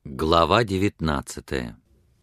Глава 19.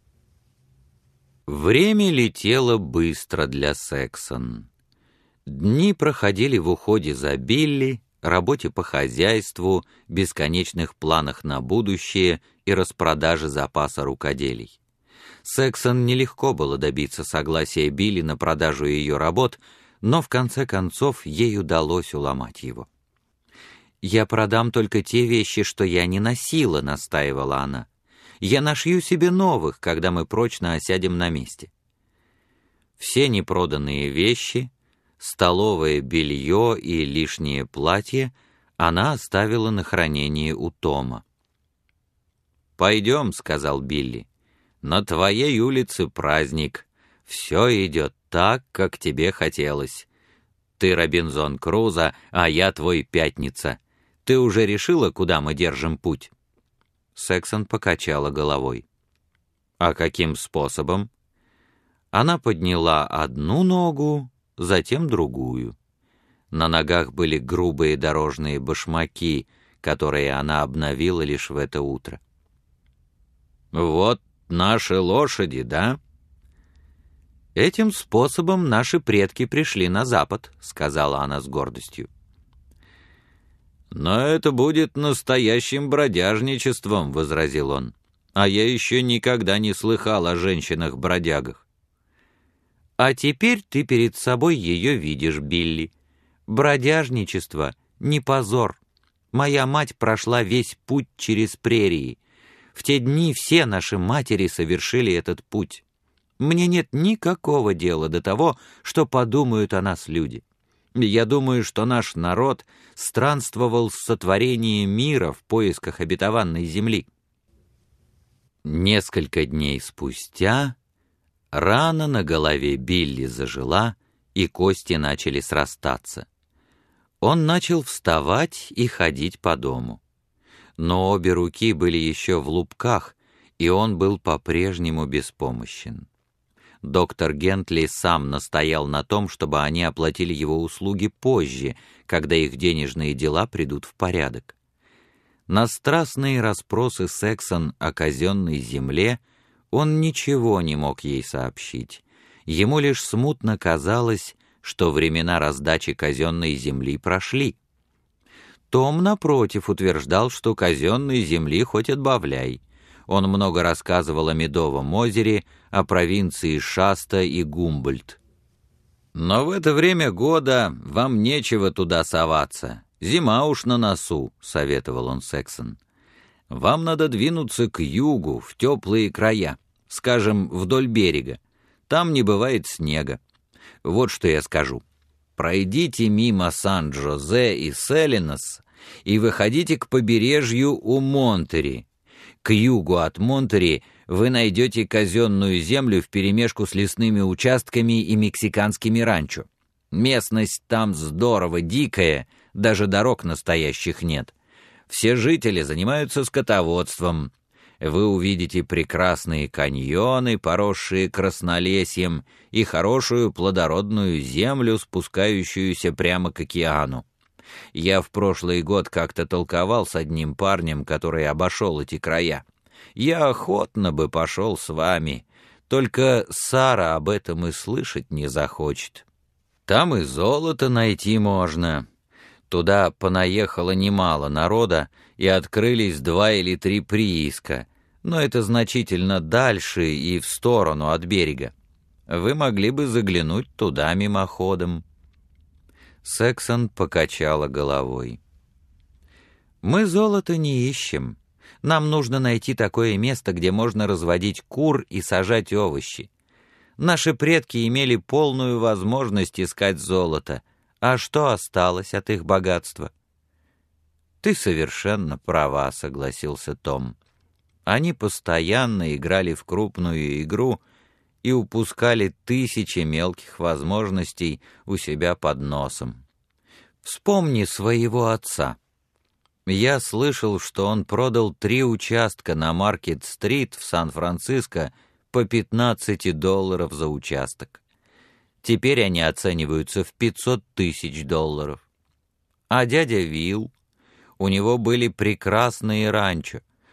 Время летело быстро для Сексон. Дни проходили в уходе за Билли, работе по хозяйству, бесконечных планах на будущее и распродаже запаса рукоделий. Сексон нелегко было добиться согласия Билли на продажу ее работ, но в конце концов ей удалось уломать его. «Я продам только те вещи, что я не носила», — настаивала она. «Я нашью себе новых, когда мы прочно осядем на месте». Все непроданные вещи, столовое белье и лишнее платье она оставила на хранение у Тома. «Пойдем», — сказал Билли, — «на твоей улице праздник. Все идет так, как тебе хотелось. Ты Робинзон Крузо, а я твой Пятница. Ты уже решила, куда мы держим путь?» Сексон покачала головой. «А каким способом?» Она подняла одну ногу, затем другую. На ногах были грубые дорожные башмаки, которые она обновила лишь в это утро. «Вот наши лошади, да?» «Этим способом наши предки пришли на запад», — сказала она с гордостью. «Но это будет настоящим бродяжничеством», — возразил он. «А я еще никогда не слыхал о женщинах-бродягах». «А теперь ты перед собой ее видишь, Билли. Бродяжничество — не позор. Моя мать прошла весь путь через прерии. В те дни все наши матери совершили этот путь. Мне нет никакого дела до того, что подумают о нас люди. Я думаю, что наш народ странствовал с сотворения мира в поисках обетованной земли». Несколько дней спустя рана на голове Билли зажила, и кости начали срастаться. Он начал вставать и ходить по дому. Но обе руки были еще в лупках, и он был по-прежнему беспомощен. Доктор Гентли сам настоял на том, чтобы они оплатили его услуги позже, когда их денежные дела придут в порядок. На страстные расспросы Сексон о казенной земле он ничего не мог ей сообщить. Ему лишь смутно казалось, что времена раздачи казенной земли прошли. Том, напротив, утверждал, что казенной земли хоть отбавляй. Он много рассказывал о Медовом озере, о провинции Шаста и Гумбольдт. «Но в это время года вам нечего туда соваться. Зима уж на носу», — советовал он Сексон. «Вам надо двинуться к югу, в теплые края, скажем, вдоль берега. Там не бывает снега. Вот что я скажу. Пройдите мимо Сан-Джозе и Селинос и выходите к побережью у Монтери. К югу от Монтери вы найдете казенную землю вперемешку с лесными участками и мексиканскими ранчо. Местность там здорово дикая, даже дорог настоящих нет. Все жители занимаются скотоводством. Вы увидите прекрасные каньоны, поросшие краснолесьем, и хорошую плодородную землю, спускающуюся прямо к океану. Я в прошлый год как-то толковал с одним парнем, который обошел эти края. Я охотно бы пошел с вами, только Сара об этом и слышать не захочет. Там и золото найти можно. Туда понаехало немало народа, и открылись 2 или 3 прииска, но это значительно дальше и в сторону от берега. Вы могли бы заглянуть туда мимоходом». Сексон покачала головой. «Мы золото не ищем. Нам нужно найти такое место, где можно разводить кур и сажать овощи. Наши предки имели полную возможность искать золото. А что осталось от их богатства?» «Ты совершенно права», — согласился Том. Они постоянно играли в крупную игру и упускали тысячи мелких возможностей у себя под носом. Вспомни своего отца. Я слышал, что он продал 3 участка на Маркет-стрит в Сан-Франциско по $15 за участок. Теперь они оцениваются в $500 000. А дядя Вилл, у него были прекрасные ранчо,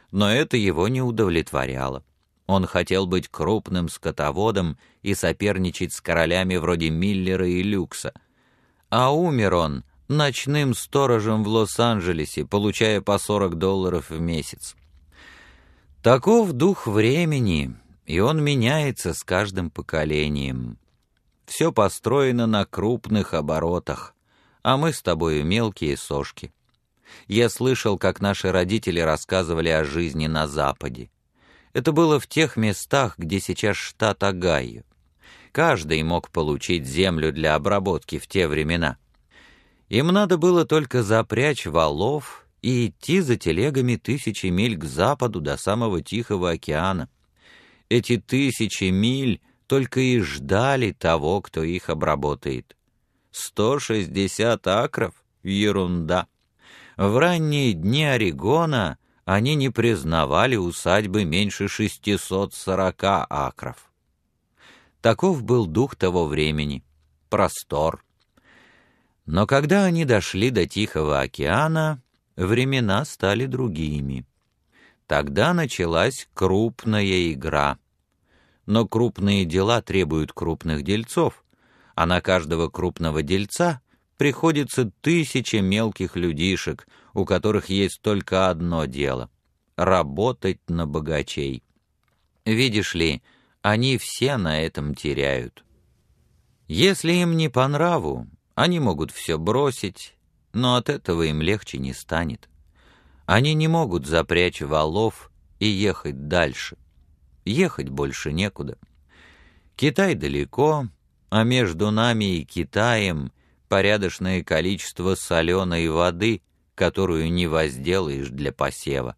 Но это его не удовлетворяло. Он хотел быть крупным скотоводом и соперничать с королями вроде Миллера и Люкса. А умер он ночным сторожем в Лос-Анджелесе, получая по $40 в месяц. Таков дух времени, и он меняется с каждым поколением. Все построено на крупных оборотах, а мы с тобою мелкие сошки. Я слышал, как наши родители рассказывали о жизни на Западе. Это было в тех местах, где сейчас штат Огайо. Каждый мог получить землю для обработки в те времена. Им надо было только запрячь валов и идти за телегами 1000 миль к западу до самого Тихого океана. Эти 1000 миль только и ждали того, кто их обработает. 160 акров — ерунда. В ранние дни Орегона они не признавали усадьбы меньше 640 акров. Таков был дух того времени — простор. Но когда они дошли до Тихого океана, времена стали другими. Тогда началась крупная игра. Но крупные дела требуют крупных дельцов, а на каждого крупного дельца приходится 1000 мелких людишек, у которых есть только одно дело — работать на богачей. Видишь ли, они все на этом теряют. Если им не по нраву, они могут все бросить, но от этого им легче не станет. Они не могут запрячь валов и ехать дальше. Ехать больше некуда. Китай далеко, а между нами и Китаем порядочное количество соленой воды, которую не возделаешь для посева.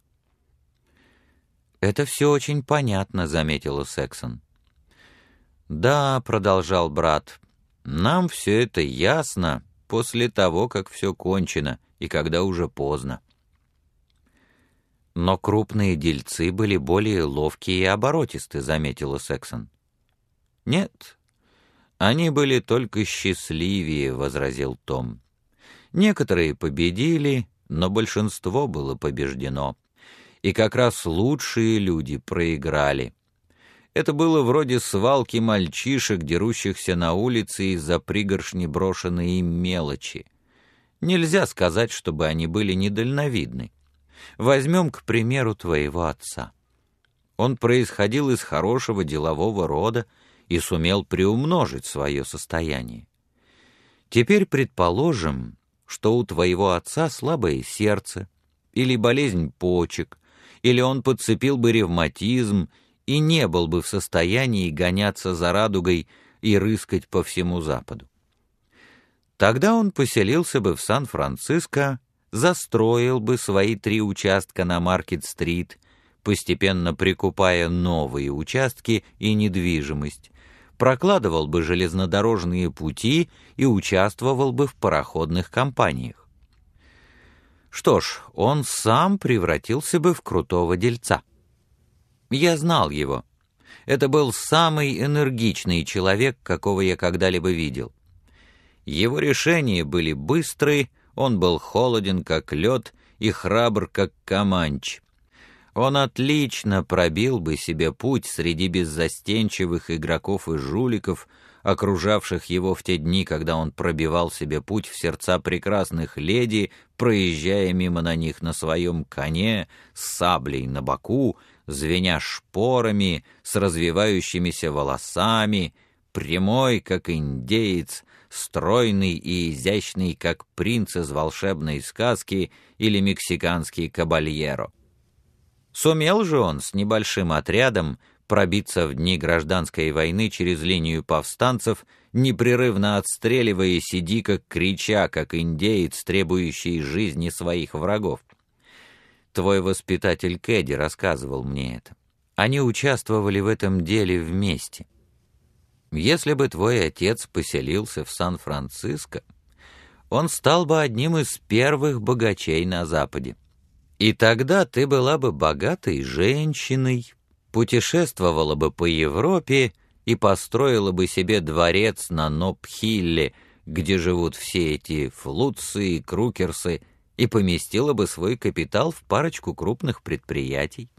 «Это все очень понятно», — заметила Сексон. «Да», — продолжал брат, — «нам все это ясно после того, как все кончено и когда уже поздно». «Но крупные дельцы были более ловкие и оборотисты», — заметила Сексон. «Нет, они были только счастливее», — возразил Том. «Некоторые победили, но большинство было побеждено. И как раз лучшие люди проиграли. Это было вроде свалки мальчишек, дерущихся на улице из-за пригоршни брошенной им мелочи. Нельзя сказать, чтобы они были недальновидны. Возьмем, к примеру, твоего отца. Он происходил из хорошего делового рода и сумел приумножить свое состояние. Теперь предположим, что у твоего отца слабое сердце, или болезнь почек, или он подцепил бы ревматизм и не был бы в состоянии гоняться за радугой и рыскать по всему Западу. Тогда он поселился бы в Сан-Франциско, застроил бы свои 3 участка на Маркет-стрит, постепенно прикупая новые участки и недвижимость, прокладывал бы железнодорожные пути и участвовал бы в пароходных компаниях. Что ж, он сам превратился бы в крутого дельца. Я знал его. Это был самый энергичный человек, какого я когда-либо видел. Его решения были быстрые, он был холоден, как лед, и храбр, как Команч. Он отлично пробил бы себе путь среди беззастенчивых игроков и жуликов, окружавших его в те дни, когда он пробивал себе путь в сердца прекрасных леди, проезжая мимо на них на своем коне, с саблей на боку, звеня шпорами, с развивающимися волосами, прямой, как индеец, стройный и изящный, как принц из волшебной сказки или мексиканский кабальеро. Сумел же он с небольшим отрядом пробиться в дни гражданской войны через линию повстанцев, непрерывно отстреливаясь и дико крича, как индеец, требующий жизни своих врагов. Твой воспитатель Кэдди рассказывал мне это. Они участвовали в этом деле вместе. Если бы твой отец поселился в Сан-Франциско, он стал бы одним из первых богачей на Западе. И тогда ты была бы богатой женщиной, путешествовала бы по Европе и построила бы себе дворец на Ноб-Хилле, где живут все эти Флутсы и Крукерсы, и поместила бы свой капитал в парочку крупных предприятий.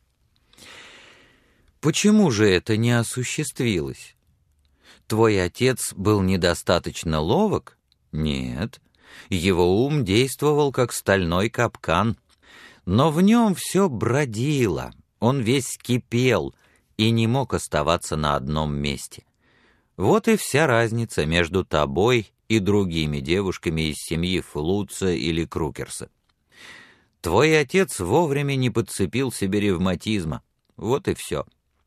Почему же это не осуществилось? Твой отец был недостаточно ловок? Нет. Его ум действовал как стальной капкан, но в нем все бродило, он весь кипел и не мог оставаться на одном месте. Вот и вся разница между тобой и другими девушками из семьи Флуца или Крукерса. Твой отец вовремя не подцепил себе ревматизма. Вот и все.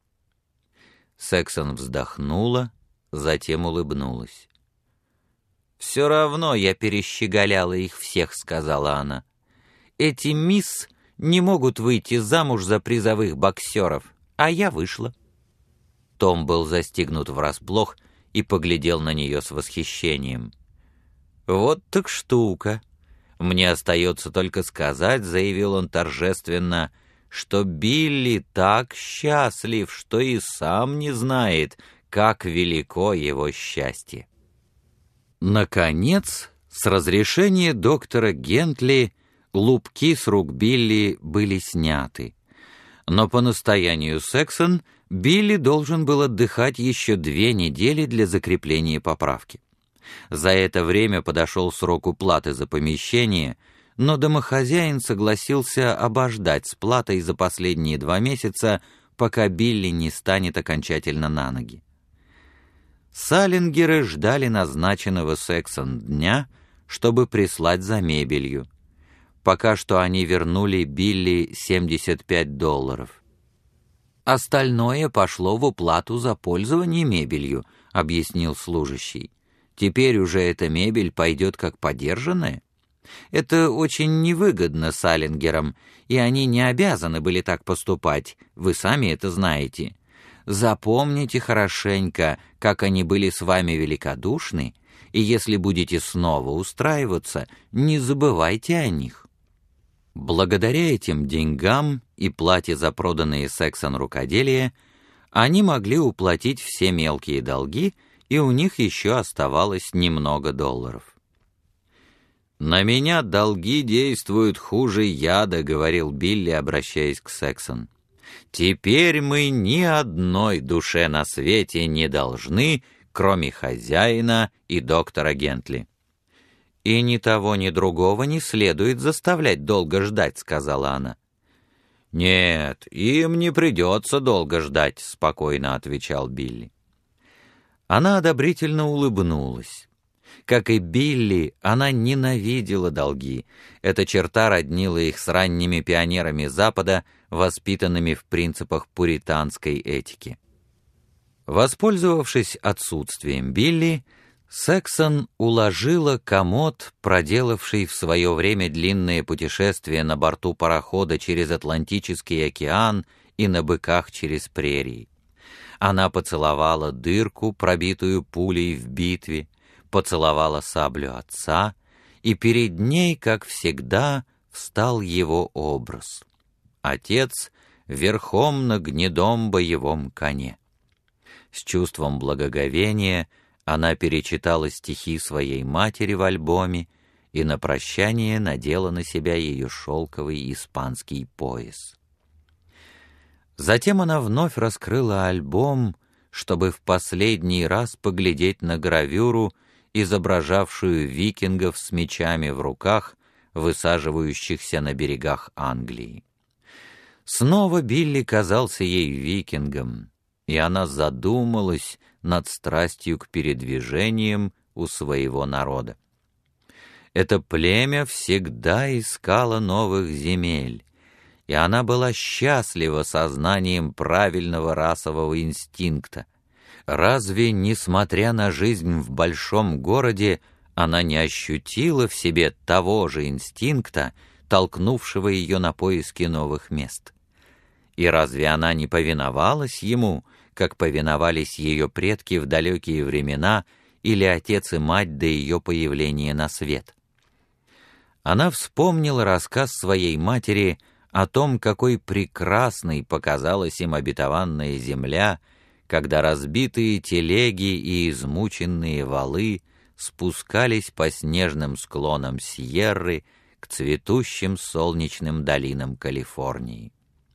Сексон вздохнула, затем улыбнулась. «Все равно я перещеголяла их всех», — сказала она. «Эти мисс не могут выйти замуж за призовых боксеров, а я вышла». Том был застигнут врасплох и поглядел на нее с восхищением. «Вот так штука. Мне остается только сказать», — заявил он торжественно, «что Билли так счастлив, что и сам не знает, как велико его счастье». Наконец, с разрешения доктора Гентли, лупки с рук Билли были сняты. Но по настоянию Сексон Билли должен был отдыхать еще 2 недели для закрепления поправки. За это время подошел срок уплаты за помещение, но домохозяин согласился обождать с платой за последние 2 месяца, пока Билли не станет окончательно на ноги. Саллингеры ждали назначенного Сексон дня, чтобы прислать за мебелью. Пока что они вернули Билли $75. «Остальное пошло в уплату за пользование мебелью», — объяснил служащий. «Теперь уже эта мебель пойдет как подержанная. Это очень невыгодно Саллингерам, и они не обязаны были так поступать, вы сами это знаете. Запомните хорошенько, как они были с вами великодушны, и если будете снова устраиваться, не забывайте о них». Благодаря этим деньгам и плате за проданные Сексон рукоделия они могли уплатить все мелкие долги, и у них еще оставалось немного долларов. «На меня долги действуют хуже яда», — говорил Билли, обращаясь к Сексон. «Теперь мы ни одной душе на свете не должны, кроме хозяина и доктора Гентли». «И ни того, ни другого не следует заставлять долго ждать», — сказала она. «Нет, им не придется долго ждать», — спокойно отвечал Билли. Она одобрительно улыбнулась. Как и Билли, она ненавидела долги. Эта черта роднила их с ранними пионерами Запада, воспитанными в принципах пуританской этики. Воспользовавшись отсутствием Билли, Сексон уложила комод, проделавший в свое время длинное путешествие на борту парохода через Атлантический океан и на быках через прерии. Она поцеловала дырку, пробитую пулей в битве, поцеловала саблю отца, и перед ней, как всегда, встал его образ. Отец верхом на гнедом боевом коне. С чувством благоговения она перечитала стихи своей матери в альбоме и на прощание надела на себя ее шелковый испанский пояс. Затем она вновь раскрыла альбом, чтобы в последний раз поглядеть на гравюру, изображавшую викингов с мечами в руках, высаживающихся на берегах Англии. Снова Билли казался ей викингом, и она задумалась над страстью к передвижениям у своего народа. Это племя всегда искало новых земель, и она была счастлива сознанием правильного расового инстинкта. Разве, несмотря на жизнь в большом городе, она не ощутила в себе того же инстинкта, толкнувшего ее на поиски новых мест? И разве она не повиновалась ему, как повиновались ее предки в далекие времена или отец и мать до ее появления на свет? Она вспомнила рассказ своей матери о том, какой прекрасной показалась им обетованная земля, когда разбитые телеги и измученные валы спускались по снежным склонам Сьерры к цветущим солнечным долинам Калифорнии.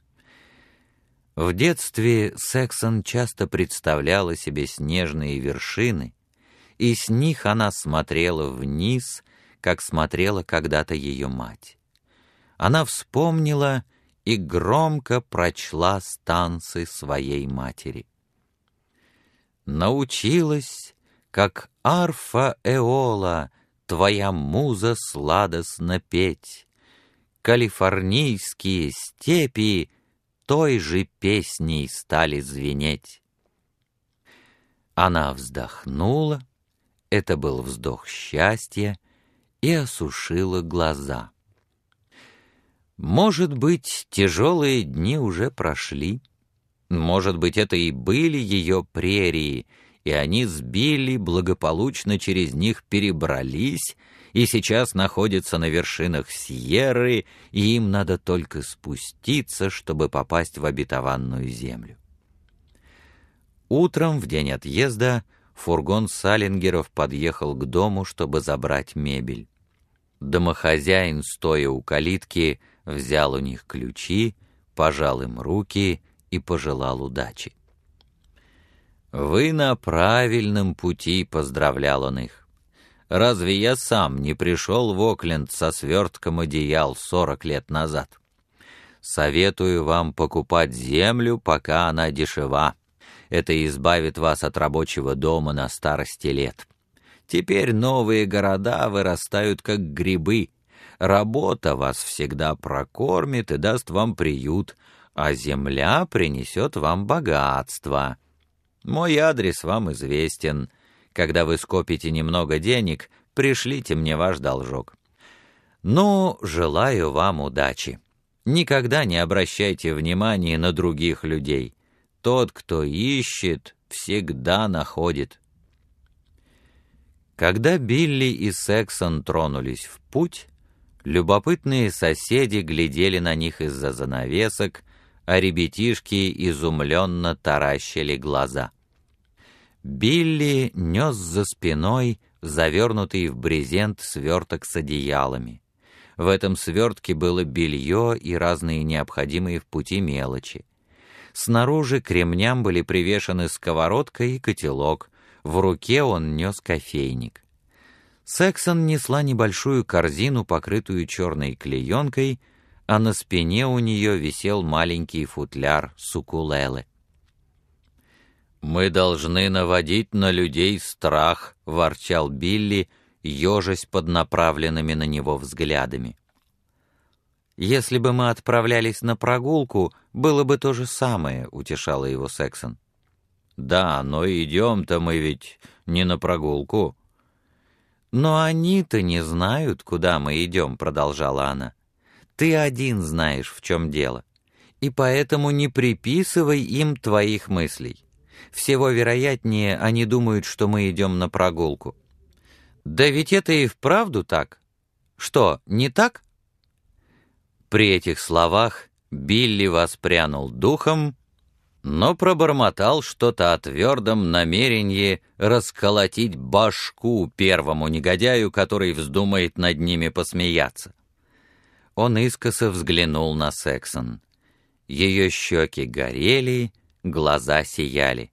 В детстве Сексон часто представляла себе снежные вершины, и с них она смотрела вниз, как смотрела когда-то ее мать. Она вспомнила и громко прочла станцы своей матери. Научилась, как арфа Эола, твоя муза сладостно петь. Калифорнийские степи той же песней стали звенеть. Она вздохнула, это был вздох счастья, и осушила глаза. Может быть, тяжелые дни уже прошли, может быть, это и были ее прерии, и они сбили, благополучно через них перебрались, и сейчас находятся на вершинах Сьерры, и им надо только спуститься, чтобы попасть в обетованную землю. Утром, в день отъезда, фургон Саллингеров подъехал к дому, чтобы забрать мебель. Домохозяин, стоя у калитки, взял у них ключи, пожал им руки и пожелал удачи. «Вы на правильном пути», — поздравлял он их. «Разве я сам не пришел в Окленд со свертком одеял 40 лет назад? Советую вам покупать землю, пока она дешева. Это избавит вас от рабочего дома на старости лет. Теперь новые города вырастают как грибы. Работа вас всегда прокормит и даст вам приют, а земля принесет вам богатство. Мой адрес вам известен. Когда вы скопите немного денег, пришлите мне ваш должок. Ну, желаю вам удачи. Никогда не обращайте внимания на других людей. Тот, кто ищет, всегда находит». Когда Билли и Сексон тронулись в путь, любопытные соседи глядели на них из-за занавесок, а ребятишки изумленно таращили глаза. Билли нес за спиной завернутый в брезент сверток с одеялами. В этом свертке было белье и разные необходимые в пути мелочи. Снаружи к ремням были привешены сковородка и котелок, в руке он нес кофейник. Сексон несла небольшую корзину, покрытую черной клеенкой, а на спине у нее висел маленький футляр с укулеле. «Мы должны наводить на людей страх», — ворчал Билли, ежась под направленными на него взглядами. «Если бы мы отправлялись на прогулку, было бы то же самое», — утешала его Сексон. «Да, но идем-то мы ведь не на прогулку». «Но они-то не знают, куда мы идем», — продолжала она. «Ты один знаешь, в чем дело, и поэтому не приписывай им твоих мыслей. Всего вероятнее, они думают, что мы идем на прогулку». «Да ведь это и вправду так. Что, не так?» При этих словах Билли воспрянул духом, но пробормотал что-то о твердом намерении расколотить башку первому негодяю, который вздумает над ними посмеяться. Он искоса взглянул на Сексон. Ее щеки горели, глаза сияли.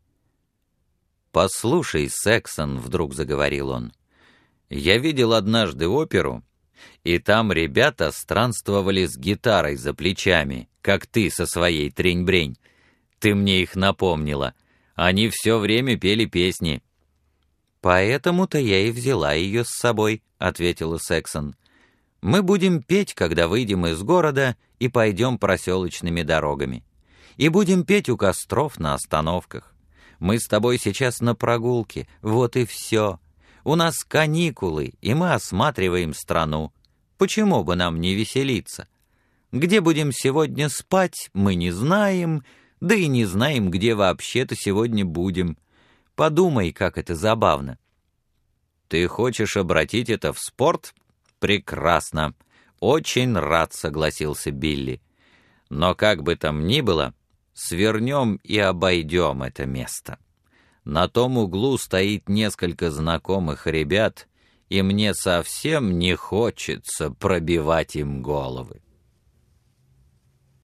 «Послушай, Сексон», — вдруг заговорил он, — «я видел однажды оперу, и там ребята странствовали с гитарой за плечами, как ты со своей трень-брень. Ты мне их напомнила. Они все время пели песни». «Поэтому-то я и взяла ее с собой», — ответила Сексон. «Мы будем петь, когда выйдем из города и пойдем проселочными дорогами. И будем петь у костров на остановках. Мы с тобой сейчас на прогулке, вот и все. У нас каникулы, и мы осматриваем страну. Почему бы нам не веселиться? Где будем сегодня спать, мы не знаем, да и не знаем, где вообще-то сегодня будем. Подумай, как это забавно». «Ты хочешь обратить это в спорт? Прекрасно. Очень рад», — согласился Билли. «Но как бы там ни было, свернем и обойдем это место. На том углу стоит несколько знакомых ребят, и мне совсем не хочется пробивать им головы.